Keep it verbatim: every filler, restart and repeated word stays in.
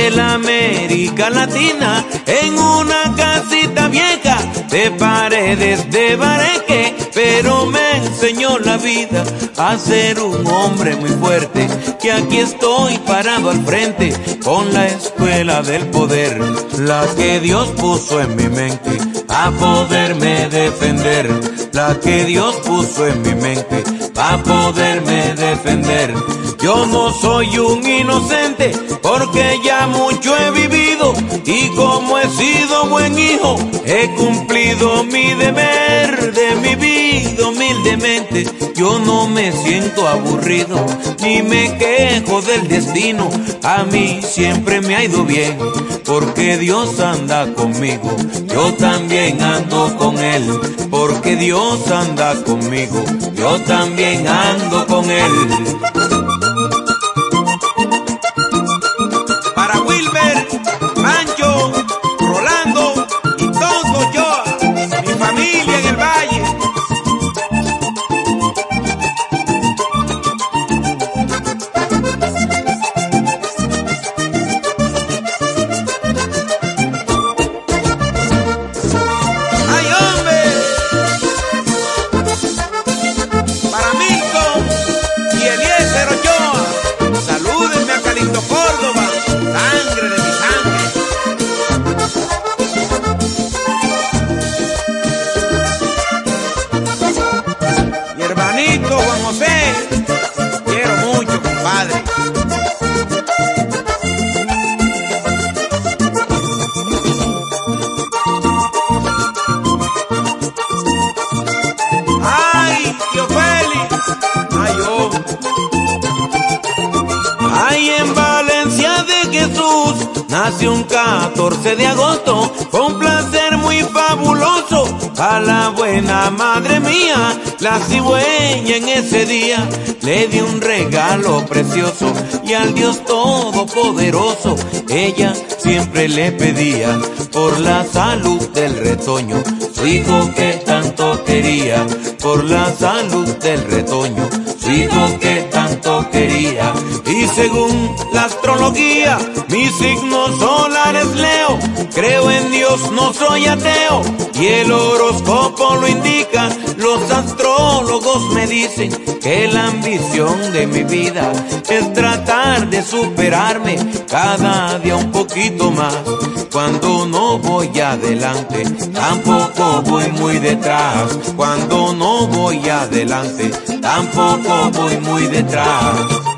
de la América Latina, en una casita vieja de paredes de bareque, pero me enseñó la vida a ser un hombre muy fuerte, que aquí estoy parado al frente con la escuela del poder, la que Dios puso en mi mente a poderme defender, la que Dios puso en mi mente a poderme defender. Yo no soy un inocente porque ya mucho he vivido, y como he sido buen hijo he cumplido mi deber de mi vida humildemente. Yo no me siento aburrido ni me quejo del destino, a mí siempre me ha ido bien porque Dios anda conmigo. Yo también ando con Él porque Dios anda conmigo. Yo también ando con Él. Para Wilber, Pancho, Rolando y todos yo, mi familia en el valle. ¡Ay, hombre! Para Milton y Eliezer Ochoa, salúdenme a Calixto Córdoba, sangre de mi sangre. Mi hermanito Juan José, quiero mucho, compadre. ¡Ay, tío Félix! ¡Ay, oh! ¡Ay, en Valencia de Jesús nació un catorce de agosto, con placer muy fabuloso a la buena madre mía! La cigüeña en ese día le dio un regalo precioso, y al Dios Todopoderoso ella siempre le pedía por la salud del retoño, su hijo que tanto quería, por la salud del retoño, su hijo que tanto quería. Y según la astrología, mi signo solar es Leo, creo en Dios, no soy ateo, y el horóscopo lo indica. Los astrólogos me dicen que la ambición de mi vida es tratar de superarme cada día un poquito más. Cuando no voy adelante, tampoco voy muy detrás. Cuando no voy adelante, tampoco voy muy detrás.